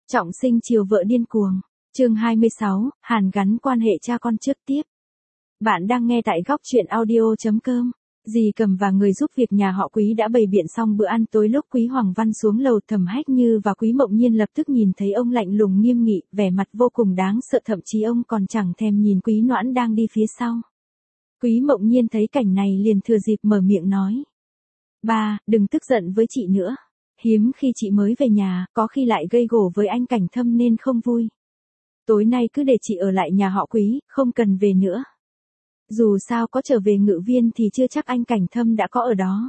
Trọng sinh chiều vợ điên cuồng. Chương 26, hàn gắn quan hệ cha con trước tiếp. Bạn đang nghe tại góc truyện audio.com. Dì Cầm và người giúp việc nhà họ Quý đã bày biện xong bữa ăn tối lúc Quý Hoàng Văn xuống lầu. Thẩm Hách Như và Quý Mộng Nhiên lập tức nhìn thấy ông lạnh lùng nghiêm nghị, vẻ mặt vô cùng đáng sợ, thậm chí ông còn chẳng thèm nhìn Quý Noãn đang đi phía sau. Quý Mộng Nhiên thấy cảnh này liền thừa dịp mở miệng nói: "Ba, đừng tức giận với chị nữa. Hiếm khi chị mới về nhà, có khi lại gây gổ với anh Cảnh Thâm nên không vui. Tối nay cứ để chị ở lại nhà họ Quý, không cần về nữa. Dù sao có trở về Ngự Viên thì chưa chắc anh Cảnh Thâm đã có ở đó.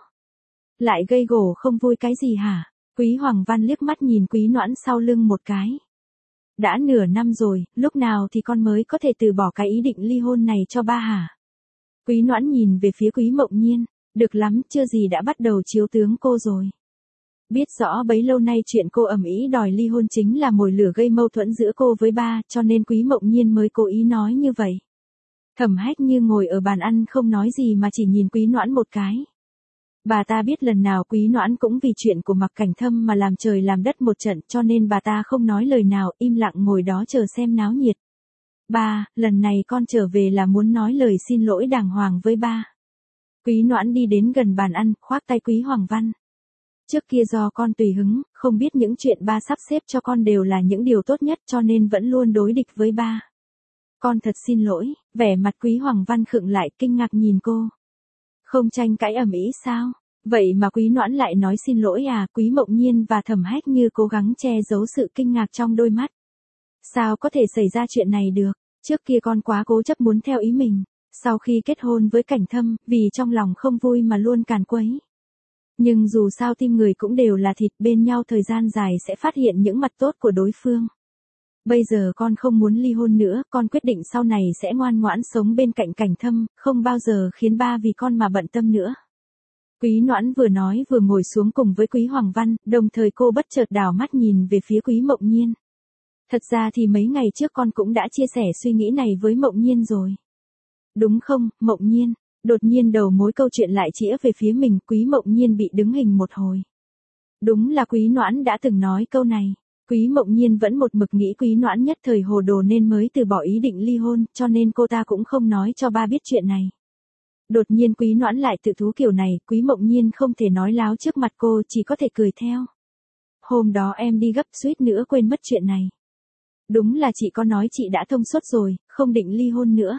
Lại gây gổ không vui cái gì hả?" Quý Hoàng Văn liếc mắt nhìn Quý Noãn sau lưng một cái. "Đã nửa năm rồi, lúc nào thì con mới có thể từ bỏ cái ý định ly hôn này cho ba hả?" Quý Noãn nhìn về phía Quý Mộng Nhiên. "Được lắm, chưa gì đã bắt đầu chiếu tướng cô rồi. Biết rõ bấy lâu nay chuyện cô ầm ĩ đòi ly hôn chính là mồi lửa gây mâu thuẫn giữa cô với ba, cho nên Quý Mộng Nhiên mới cố ý nói như vậy." Thẩm Hách Như ngồi ở bàn ăn không nói gì mà chỉ nhìn Quý Noãn một cái. Bà ta biết lần nào Quý Noãn cũng vì chuyện của Mạc Cảnh Thâm mà làm trời làm đất một trận, cho nên bà ta không nói lời nào, im lặng ngồi đó chờ xem náo nhiệt. "Ba, lần này con trở về là muốn nói lời xin lỗi đàng hoàng với ba." Quý Noãn đi đến gần bàn ăn, khoác tay Quý Hoàng Văn. "Trước kia do con tùy hứng, không biết những chuyện ba sắp xếp cho con đều là những điều tốt nhất cho nên vẫn luôn đối địch với ba. Con thật xin lỗi." Vẻ mặt Quý Hoàng Văn khựng lại, kinh ngạc nhìn cô. "Không tranh cãi ầm ĩ sao? Vậy mà Quý Noãn lại nói xin lỗi à?" Quý Mộng Nhiên và Thẩm Hách Như cố gắng che giấu sự kinh ngạc trong đôi mắt. "Sao có thể xảy ra chuyện này được? Trước kia con quá cố chấp muốn theo ý mình. Sau khi kết hôn với Cảnh Thâm, vì trong lòng không vui mà luôn càn quấy. Nhưng dù sao tim người cũng đều là thịt, bên nhau thời gian dài sẽ phát hiện những mặt tốt của đối phương. Bây giờ con không muốn ly hôn nữa, con quyết định sau này sẽ ngoan ngoãn sống bên cạnh Cảnh Thâm, không bao giờ khiến ba vì con mà bận tâm nữa." Quý Noãn vừa nói vừa ngồi xuống cùng với Quý Hoàng Văn, đồng thời cô bất chợt đảo mắt nhìn về phía Quý Mộng Nhiên. "Thật ra thì mấy ngày trước con cũng đã chia sẻ suy nghĩ này với Mộng Nhiên rồi. Đúng không, Mộng Nhiên?" Đột nhiên đầu mối câu chuyện lại chĩa về phía mình, Quý Mộng Nhiên bị đứng hình một hồi. Đúng là Quý Noãn đã từng nói câu này. Quý Mộng Nhiên vẫn một mực nghĩ Quý Noãn nhất thời hồ đồ nên mới từ bỏ ý định ly hôn, cho nên cô ta cũng không nói cho ba biết chuyện này. Đột nhiên Quý Noãn lại tự thú kiểu này, Quý Mộng Nhiên không thể nói láo trước mặt cô, chỉ có thể cười theo. "Hôm đó em đi gấp suýt nữa quên mất chuyện này. Đúng là chị có nói chị đã thông suốt rồi, không định ly hôn nữa."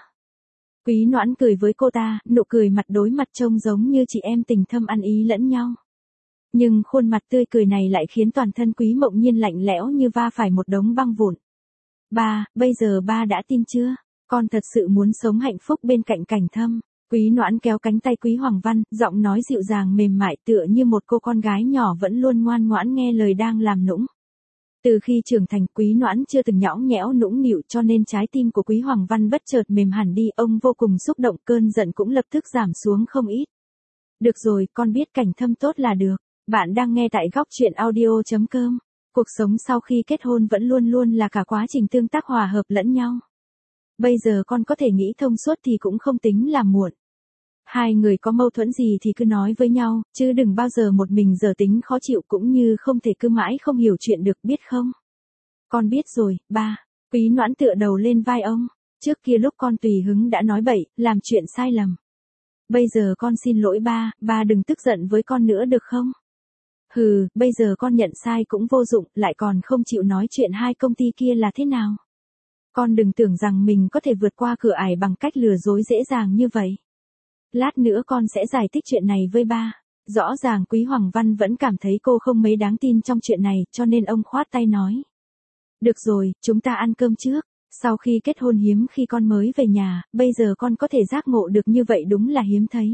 Quý Noãn cười với cô ta, nụ cười mặt đối mặt trông giống như chị em tình thâm ăn ý lẫn nhau. Nhưng khuôn mặt tươi cười này lại khiến toàn thân Quý Mộng Nhiên lạnh lẽo như va phải một đống băng vụn. "Ba, bây giờ ba đã tin chưa? Con thật sự muốn sống hạnh phúc bên cạnh Cảnh Thâm." Quý Noãn kéo cánh tay Quý Hoàng Văn, giọng nói dịu dàng mềm mại tựa như một cô con gái nhỏ vẫn luôn ngoan ngoãn nghe lời đang làm nũng. Từ khi trưởng thành, Quý Noãn chưa từng nhõng nhẽo nũng nịu cho nên trái tim của Quý Hoàng Văn bất chợt mềm hẳn đi, ông vô cùng xúc động, cơn giận cũng lập tức giảm xuống không ít. "Được rồi, con biết Cảnh Thâm tốt là được." Bạn đang nghe tại góc truyện audio.com. Cuộc sống sau khi kết hôn vẫn luôn luôn là cả quá trình tương tác hòa hợp lẫn nhau. Bây giờ con có thể nghĩ thông suốt thì cũng không tính là muộn. Hai người có mâu thuẫn gì thì cứ nói với nhau, chứ đừng bao giờ một mình giờ tính khó chịu, cũng như không thể cứ mãi không hiểu chuyện được, biết không? "Con biết rồi, ba." Quý Noãn tựa đầu lên vai ông. "Trước kia lúc con tùy hứng đã nói bậy, làm chuyện sai lầm. Bây giờ con xin lỗi ba, ba đừng tức giận với con nữa được không?" "Hừ, bây giờ con nhận sai cũng vô dụng, lại còn không chịu nói chuyện hai công ty kia là thế nào. Con đừng tưởng rằng mình có thể vượt qua cửa ải bằng cách lừa dối dễ dàng như vậy. Lát nữa con sẽ giải thích chuyện này với ba." Rõ ràng Quý Hoàng Văn vẫn cảm thấy cô không mấy đáng tin trong chuyện này, cho nên ông khoát tay nói: "Được rồi, chúng ta ăn cơm trước. Sau khi kết hôn hiếm khi con mới về nhà, bây giờ con có thể giác ngộ được như vậy đúng là hiếm thấy.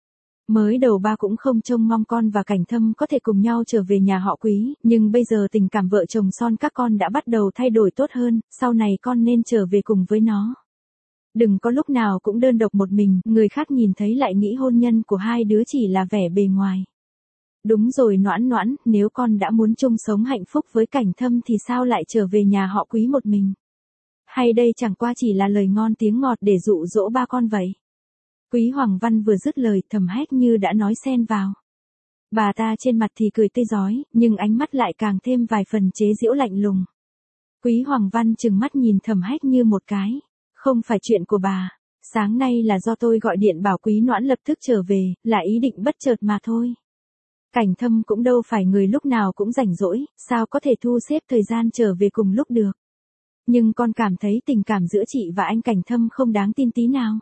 Mới đầu ba cũng không trông mong con và Cảnh Thâm có thể cùng nhau trở về nhà họ Quý, nhưng bây giờ tình cảm vợ chồng son các con đã bắt đầu thay đổi tốt hơn, sau này con nên trở về cùng với nó. Đừng có lúc nào cũng đơn độc một mình, người khác nhìn thấy lại nghĩ hôn nhân của hai đứa chỉ là vẻ bề ngoài. Đúng rồi Noãn Noãn, nếu con đã muốn chung sống hạnh phúc với Cảnh Thâm thì sao lại trở về nhà họ Quý một mình? Hay đây chẳng qua chỉ là lời ngon tiếng ngọt để dụ dỗ ba con vậy?" Quý Hoàng Văn vừa dứt lời, Thẩm Hách Như đã nói xen vào. Bà ta trên mặt thì cười tươi rói, nhưng ánh mắt lại càng thêm vài phần chế giễu lạnh lùng. Quý Hoàng Văn trừng mắt nhìn Thẩm Hách Như một cái. Không phải chuyện của bà. Sáng nay là do tôi gọi điện bảo Quý Noãn lập tức trở về, là ý định bất chợt mà thôi. Cảnh Thâm cũng đâu phải người lúc nào cũng rảnh rỗi, sao có thể thu xếp thời gian trở về cùng lúc được. Nhưng con cảm thấy tình cảm giữa chị và anh Cảnh Thâm không đáng tin tí nào.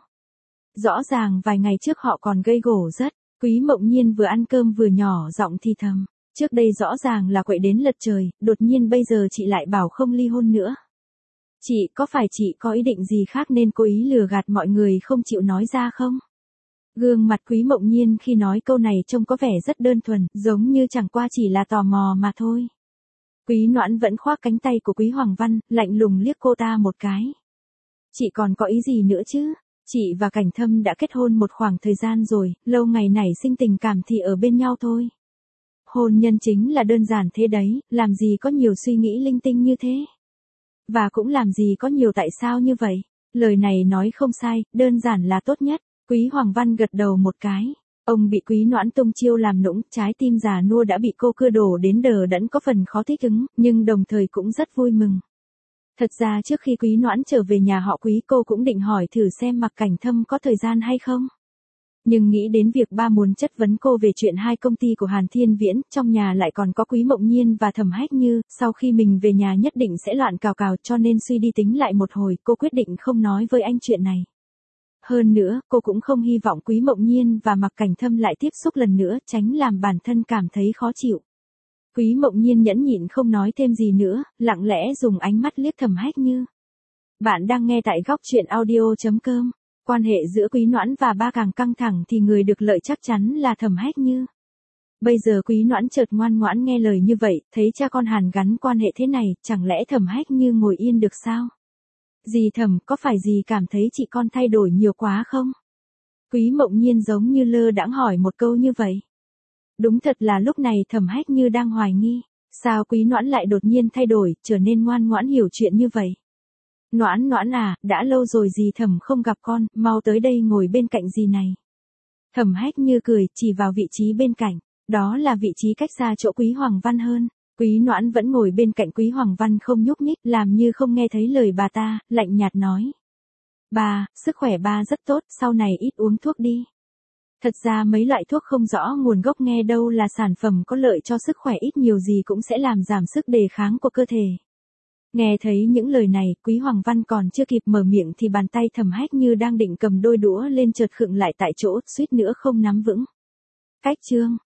Rõ ràng vài ngày trước họ còn gây gổ rất. Quý Mộng Nhiên vừa ăn cơm vừa nhỏ giọng thì thầm. Trước đây rõ ràng là quậy đến lật trời, đột nhiên bây giờ chị lại bảo không ly hôn nữa. Chị có phải chị có ý định gì khác nên cố ý lừa gạt mọi người không chịu nói ra không? Gương mặt Quý Mộng Nhiên khi nói câu này trông có vẻ rất đơn thuần, giống như chẳng qua chỉ là tò mò mà thôi. Quý Noãn vẫn khoác cánh tay của Quý Hoàng Văn, lạnh lùng liếc cô ta một cái. Chị còn có ý gì nữa chứ? Chị và Cảnh Thâm đã kết hôn một khoảng thời gian rồi, lâu ngày nảy sinh tình cảm thì ở bên nhau thôi. Hôn nhân chính là đơn giản thế đấy, làm gì có nhiều suy nghĩ linh tinh như thế. Và cũng làm gì có nhiều tại sao như vậy. Lời này nói không sai, đơn giản là tốt nhất. Quý Hoàng Văn gật đầu một cái. Ông bị Quý Noãn tung chiêu làm nũng, trái tim già nua đã bị cô cưa đổ đến đờ đẫn có phần khó thích ứng, nhưng đồng thời cũng rất vui mừng. Thật ra trước khi Quý Noãn trở về nhà họ Quý cô cũng định hỏi thử xem Mạc Cảnh Thâm có thời gian hay không. Nhưng nghĩ đến việc ba muốn chất vấn cô về chuyện hai công ty của Hàn Thiên Viễn, trong nhà lại còn có Quý Mộng Nhiên và Thẩm Hách Như, sau khi mình về nhà nhất định sẽ loạn cào cào cho nên suy đi tính lại một hồi, cô quyết định không nói với anh chuyện này. Hơn nữa, cô cũng không hy vọng Quý Mộng Nhiên và Mạc Cảnh Thâm lại tiếp xúc lần nữa, tránh làm bản thân cảm thấy khó chịu. Quý Mộng Nhiên nhẫn nhịn không nói thêm gì nữa, lặng lẽ dùng ánh mắt liếc Thẩm Hách Như. Bạn đang nghe tại góc truyện audio.com. Quan hệ giữa Quý Noãn và ba càng căng thẳng thì người được lợi chắc chắn là Thẩm Hách Như. Bây giờ Quý Noãn chợt ngoan ngoãn nghe lời như vậy, thấy cha con Hàn gắn quan hệ thế này, chẳng lẽ Thẩm Hách Như ngồi yên được sao? Dì Thẩm, có phải dì cảm thấy chị con thay đổi nhiều quá không? Quý Mộng Nhiên giống như lơ đãng hỏi một câu như vậy. Đúng thật là lúc này Thẩm Hách Như đang hoài nghi, sao Quý Noãn lại đột nhiên thay đổi, trở nên ngoan ngoãn hiểu chuyện như vậy. Noãn Noãn à, đã lâu rồi dì Thẩm không gặp con, mau tới đây ngồi bên cạnh dì này. Thẩm Hách Như cười, chỉ vào vị trí bên cạnh, đó là vị trí cách xa chỗ Quý Hoàng Văn hơn. Quý Noãn vẫn ngồi bên cạnh Quý Hoàng Văn không nhúc nhích, làm như không nghe thấy lời bà ta, lạnh nhạt nói. Ba, sức khỏe ba rất tốt, sau này ít uống thuốc đi. Thật ra mấy loại thuốc không rõ nguồn gốc nghe đâu là sản phẩm có lợi cho sức khỏe ít nhiều gì cũng sẽ làm giảm sức đề kháng của cơ thể. Nghe thấy những lời này, Quý Hoàng Văn còn chưa kịp mở miệng thì bàn tay Thẩm Hách Như đang định cầm đôi đũa lên chợt khựng lại tại chỗ, suýt nữa không nắm vững. Cách chương